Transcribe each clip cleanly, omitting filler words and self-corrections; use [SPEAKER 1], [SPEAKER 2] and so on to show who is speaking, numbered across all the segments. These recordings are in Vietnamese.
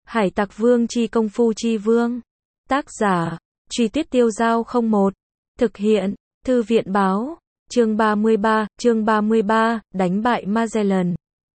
[SPEAKER 1] Hải Tặc Vương chi công phu chi vương. Tác giả, Truy Tuyết Tiêu Dao 01. Thực hiện, Thư viện báo. Chương 33, đánh bại Magellan.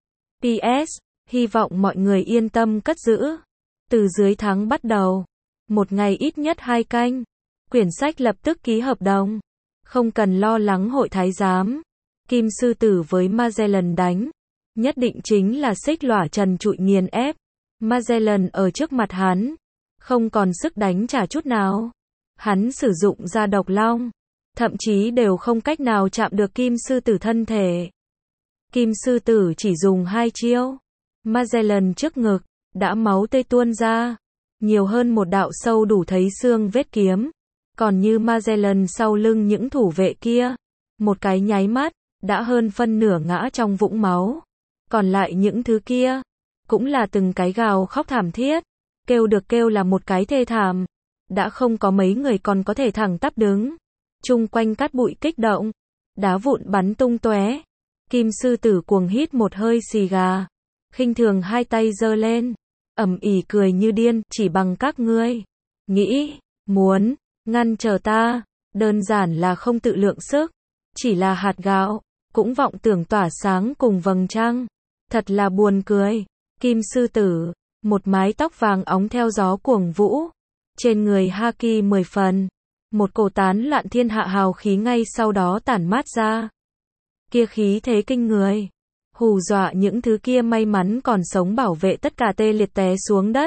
[SPEAKER 1] PS, hy vọng mọi người yên tâm cất giữ. Từ dưới tháng bắt đầu, một ngày ít nhất 2 canh. Quyển sách lập tức ký hợp đồng. Không cần lo lắng hội thái giám. Kim sư tử với Magellan đánh. Nhất định chính là xích lỏa trần trụi nghiền ép. Magellan ở trước mặt hắn. Không còn sức đánh trả chút nào. Hắn sử dụng ra độc long. Thậm chí đều không cách nào chạm được kim sư tử thân thể. Kim sư tử chỉ dùng 2 chiêu. Magellan trước ngực, đã máu tươi tuôn ra. Nhiều hơn một đạo sâu đủ thấy xương vết kiếm. Còn như Magellan sau lưng những thủ vệ kia. Một cái nháy mắt, đã hơn phân nửa ngã trong vũng máu. Còn lại những thứ kia, cũng là từng cái gào khóc thảm thiết. Kêu được kêu là một cái thê thảm. Đã không có mấy người còn có thể thẳng tắp đứng. Chung quanh cát bụi kích động. Đá vụn bắn tung tóe. Kim sư tử cuồng hít một hơi xì gà. Khinh thường hai tay giơ lên. Ầm ĩ cười như điên, chỉ bằng các ngươi. Nghĩ, muốn, ngăn trở ta. Đơn giản là không tự lượng sức. Chỉ là hạt gạo, cũng vọng tưởng tỏa sáng cùng vầng trăng. Thật là buồn cười. Kim sư tử, một mái tóc vàng óng theo gió cuồng vũ. Trên người haki 10 phần. Một cổ tán loạn thiên hạ hào khí ngay sau đó tản mát ra. Kia khí thế kinh người. Hù dọa những thứ kia may mắn còn sống bảo vệ tất cả tê liệt té xuống đất.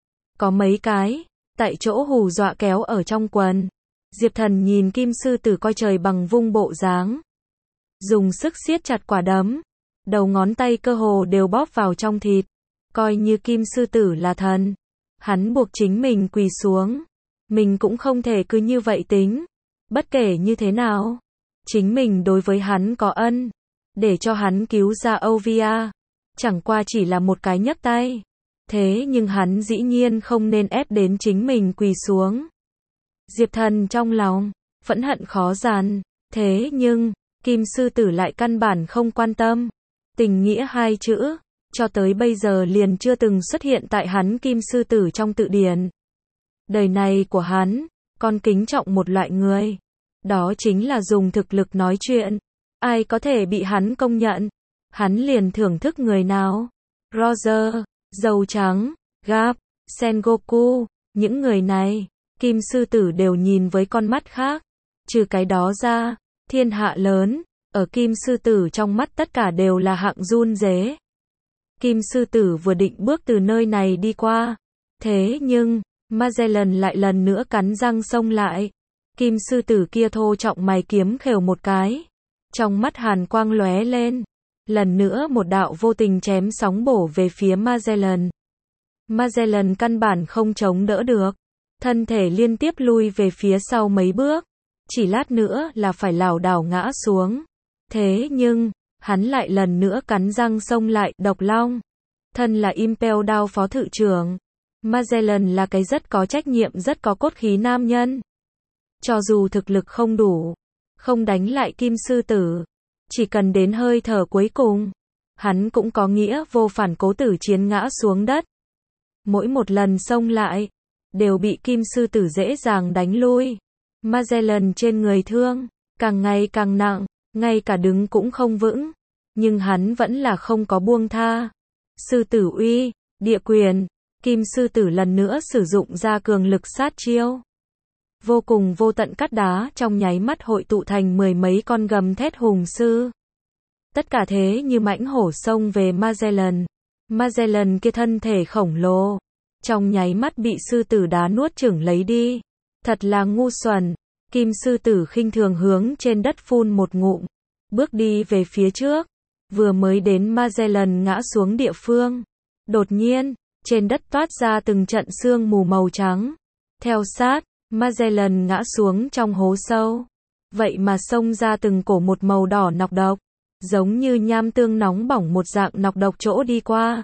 [SPEAKER 1] Có mấy cái, tại chỗ hù dọa kéo ở trong quần. Diệp Thần nhìn kim sư tử coi trời bằng vung bộ dáng. Dùng sức siết chặt quả đấm. Đầu ngón tay cơ hồ đều bóp vào trong thịt. Coi như kim sư tử là thần. Hắn buộc chính mình quỳ xuống. Mình cũng không thể cứ như vậy tính. Bất kể như thế nào, chính mình đối với hắn có ân. Để cho hắn cứu ra Ovia. Chẳng qua chỉ là một cái nhấc tay. Thế nhưng hắn dĩ nhiên không nên ép đến chính mình quỳ xuống. Diệp Thần trong lòng, phẫn hận khó dàn. Thế nhưng, kim sư tử lại căn bản không quan tâm. Tình nghĩa 2 chữ, cho tới bây giờ liền chưa từng xuất hiện tại hắn kim sư tử trong tự điển. Đời này của hắn, còn kính trọng một loại người. Đó chính là dùng thực lực nói chuyện. Ai có thể bị hắn công nhận, hắn liền thưởng thức người nào. Roger, Dâu Trắng, Garp, Sengoku, những người này, kim sư tử đều nhìn với con mắt khác. Trừ cái đó ra, thiên hạ lớn, ở kim sư tử trong mắt tất cả đều là hạng run rế. Kim sư tử vừa định bước từ nơi này đi qua. Thế nhưng, Magellan lại lần nữa cắn răng xông lại. Kim sư tử kia thô trọng mày kiếm khều một cái. Trong mắt hàn quang lóe lên. Lần nữa một đạo vô tình chém sóng bổ về phía Magellan. Magellan căn bản không chống đỡ được. Thân thể liên tiếp lui về phía sau mấy bước. Chỉ lát nữa là phải lảo đảo ngã xuống. Thế nhưng, hắn lại lần nữa cắn răng xông lại. Độc Long. Thân là Impel Down phó thự trưởng. Magellan là cái rất có trách nhiệm, rất có cốt khí nam nhân. Cho dù thực lực không đủ, không đánh lại kim sư tử, chỉ cần đến hơi thở cuối cùng, hắn cũng có nghĩa vô phản cố tử chiến ngã xuống đất. Mỗi một lần xông lại, đều bị kim sư tử dễ dàng đánh lui. Magellan trên người thương, càng ngày càng nặng, ngay cả đứng cũng không vững. Nhưng hắn vẫn là không có buông tha. Sư tử uy, địa quyền. Kim sư tử lần nữa sử dụng ra cường lực sát chiêu. Vô cùng vô tận cát đá trong nháy mắt hội tụ thành 10 mấy con gầm thét hùng sư. Tất cả thế như mãnh hổ xông về Magellan. Magellan kia thân thể khổng lồ, trong nháy mắt bị sư tử đá nuốt chửng lấy đi. Thật là ngu xuẩn. Kim sư tử khinh thường hướng trên đất phun một ngụm. Bước đi về phía trước. Vừa mới đến Magellan ngã xuống địa phương. Đột nhiên, trên đất toát ra từng trận sương mù màu trắng. Theo sát, Magellan ngã xuống trong hố sâu. Vậy mà xông ra từng cổ một màu đỏ nọc độc. Giống như nham tương nóng bỏng một dạng nọc độc chỗ đi qua.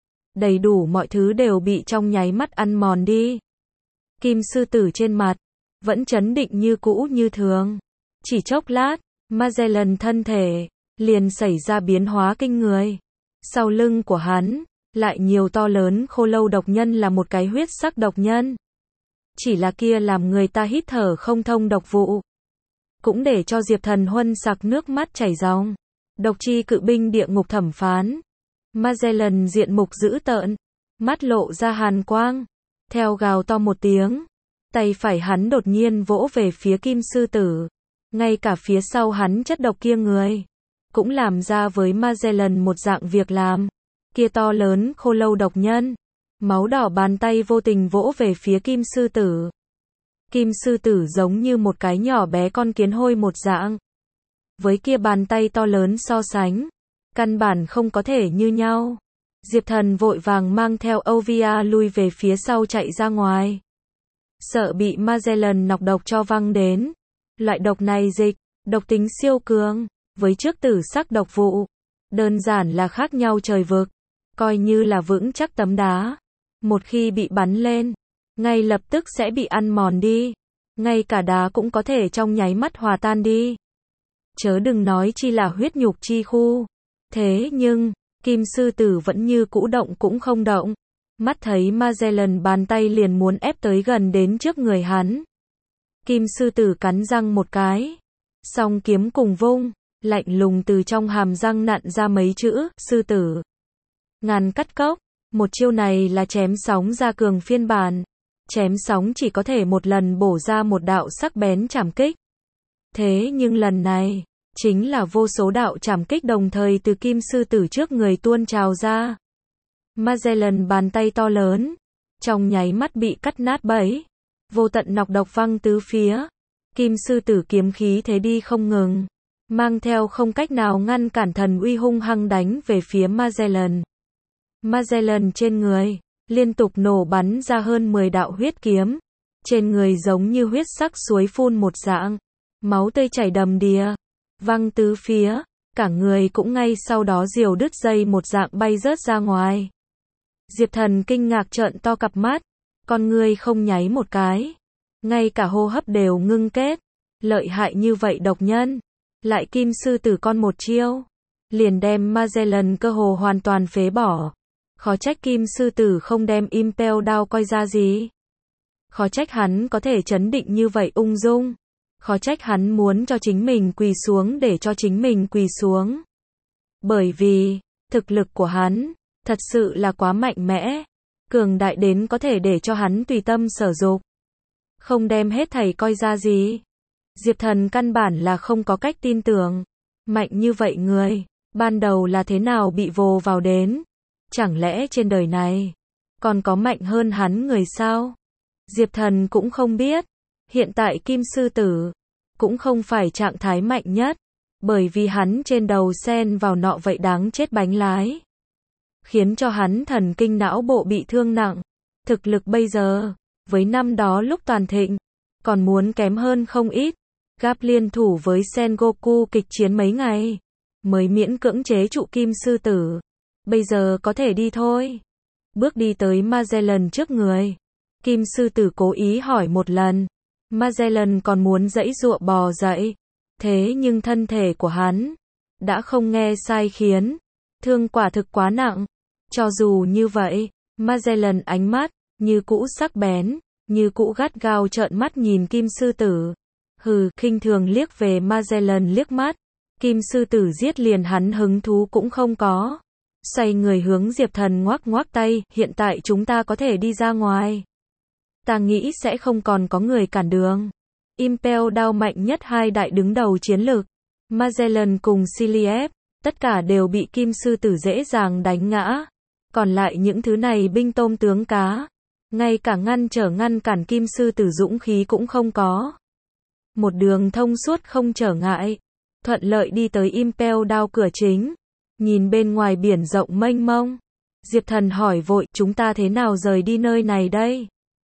[SPEAKER 1] Đầy đủ mọi thứ đều bị trong nháy mắt ăn mòn đi. Kim sư tử trên mặt, vẫn trấn định như cũ như thường. Chỉ chốc lát, Magellan thân thể, liền xảy ra biến hóa kinh người. Sau lưng của hắn, lại nhiều to lớn khô lâu độc nhân là một cái huyết sắc độc nhân. Chỉ là kia làm người ta hít thở không thông độc vụ. Cũng để cho Diệp Thần Huân sặc nước mắt chảy ròng. Độc chi cự binh địa ngục thẩm phán. Magellan diện mục dữ tợn, mắt lộ ra hàn quang, theo gào to một tiếng, tay phải hắn đột nhiên vỗ về phía kim sư tử. Ngay cả phía sau hắn chất độc kia người, cũng làm ra với Magellan một dạng việc làm. Kia to lớn khô lâu độc nhân, máu đỏ bàn tay vô tình vỗ về phía kim sư tử. Kim sư tử giống như một cái nhỏ bé con kiến hôi một dạng. Với kia bàn tay to lớn so sánh, căn bản không có thể như nhau. Diệp Thần vội vàng mang theo Ovia lui về phía sau chạy ra ngoài. Sợ bị Magellan nọc độc cho văng đến. Loại độc này dịch, độc tính siêu cường, với trước tử sắc độc vụ. Đơn giản là khác nhau trời vực. Coi như là vững chắc tấm đá. Một khi bị bắn lên, ngay lập tức sẽ bị ăn mòn đi. Ngay cả đá cũng có thể trong nháy mắt hòa tan đi. Chớ đừng nói chi là huyết nhục chi khu. Thế nhưng, kim sư tử vẫn như cũ động cũng không động. Mắt thấy Magellan bàn tay liền muốn ép tới gần đến trước người hắn. Kim sư tử cắn răng một cái. Song kiếm cùng vung, lạnh lùng từ trong hàm răng nặn ra mấy chữ, sư tử. Ngàn cắt cốc. Một chiêu này là chém sóng ra cường phiên bản. Chém sóng chỉ có thể một lần bổ ra một đạo sắc bén chảm kích. Thế nhưng lần này, chính là vô số đạo chảm kích đồng thời từ kim sư tử trước người tuôn trào ra. Magellan bàn tay to lớn, trong nháy mắt bị cắt nát bấy. Vô tận nọc độc văng tứ phía. Kim sư tử kiếm khí thế đi không ngừng, mang theo không cách nào ngăn cản thần uy hung hăng đánh về phía Magellan. Magellan trên người, liên tục nổ bắn ra hơn 10 đạo huyết kiếm. Trên người giống như huyết sắc suối phun một dạng. Máu tươi chảy đầm đìa, văng tứ phía. Cả người cũng ngay sau đó diều đứt dây một dạng bay rớt ra ngoài. Diệp Thần kinh ngạc trợn to cặp mắt. Con người không nháy một cái. Ngay cả hô hấp đều ngưng kết. Lợi hại như vậy độc nhân. Lại kim sư tử con một chiêu. Liền đem Magellan cơ hồ hoàn toàn phế bỏ. Khó trách kim sư tử không đem Impel đao coi ra gì. Khó trách hắn có thể trấn định như vậy ung dung. Khó trách hắn muốn cho chính mình quỳ xuống để cho chính mình quỳ xuống. Bởi vì, thực lực của hắn, thật sự là quá mạnh mẽ. Cường đại đến có thể để cho hắn tùy tâm sở dục. Không đem hết thảy coi ra gì. Diệp Thần căn bản là không có cách tin tưởng. Mạnh như vậy người, ban đầu là thế nào bị vồ vào đến. Chẳng lẽ trên đời này, còn có mạnh hơn hắn người sao? Diệp Thần cũng không biết. Hiện tại kim sư tử, cũng không phải trạng thái mạnh nhất. Bởi vì hắn trên đầu xen vào nọ vậy đáng chết bánh lái. Khiến cho hắn thần kinh não bộ bị thương nặng. Thực lực bây giờ, với năm đó lúc toàn thịnh, còn muốn kém hơn không ít. Gap liên thủ với Sengoku kịch chiến mấy ngày, mới miễn cưỡng chế trụ kim sư tử. Bây giờ có thể đi thôi. Bước đi tới Magellan trước người. Kim sư tử cố ý hỏi một lần. Magellan còn muốn giãy giụa bò dậy. Thế nhưng thân thể của hắn đã không nghe sai khiến. Thương quả thực quá nặng. Cho dù như vậy, Magellan ánh mắt như cũ sắc bén, như cũ gắt gao trợn mắt nhìn kim sư tử. Hừ, khinh thường liếc về Magellan liếc mắt. Kim sư tử giết liền hắn hứng thú cũng không có. Xoay người hướng Diệp Thần ngoắc ngoắc tay, hiện tại chúng ta có thể đi ra ngoài. Ta nghĩ sẽ không còn có người cản đường. Impel đao mạnh nhất hai đại đứng đầu chiến lược, Magellan cùng Ciliev, tất cả đều bị kim sư tử dễ dàng đánh ngã. Còn lại những thứ này binh tôm tướng cá, ngay cả ngăn cản kim sư tử dũng khí cũng không có. Một đường thông suốt không trở ngại, thuận lợi đi tới Impel đao cửa chính. Nhìn bên ngoài biển rộng mênh mông, Diệp Thần hỏi vội, chúng ta thế nào rời đi nơi này đây?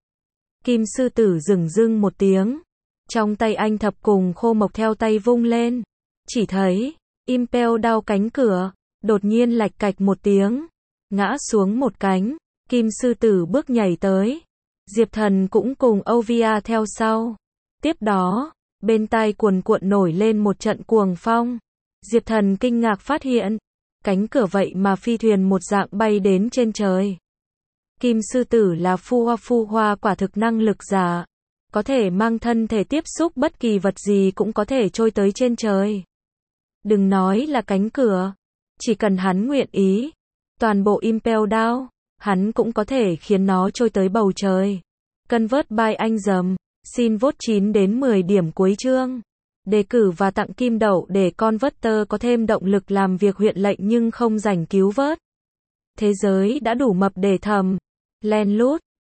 [SPEAKER 1] Kim sư tử dửng dưng một tiếng. Trong tay anh thập cùng khô mộc theo tay vung lên. Chỉ thấy, Impel đao cánh cửa, đột nhiên lạch cạch một tiếng. Ngã xuống một cánh, kim sư tử bước nhảy tới. Diệp Thần cũng cùng Ovia theo sau. Tiếp đó, bên tai cuồn cuộn nổi lên một trận cuồng phong. Diệp Thần kinh ngạc phát hiện, Cánh cửa vậy mà phi thuyền một dạng bay đến trên trời. Kim sư tử là phu hoa quả thực năng lực giả. Có thể mang thân thể tiếp xúc bất kỳ vật gì cũng có thể trôi tới trên trời. Đừng nói là cánh cửa. Chỉ cần hắn nguyện ý. Toàn bộ Impel Down, hắn cũng có thể khiến nó trôi tới bầu trời. Convert by anh dầm. Xin vote 9 đến 10 điểm cuối chương. Đề cử và tặng kim đậu để Converter có thêm động lực làm việc huyện lệnh nhưng không rảnh cứu vớt. Thế giới đã đủ mập để thầm. Len lút.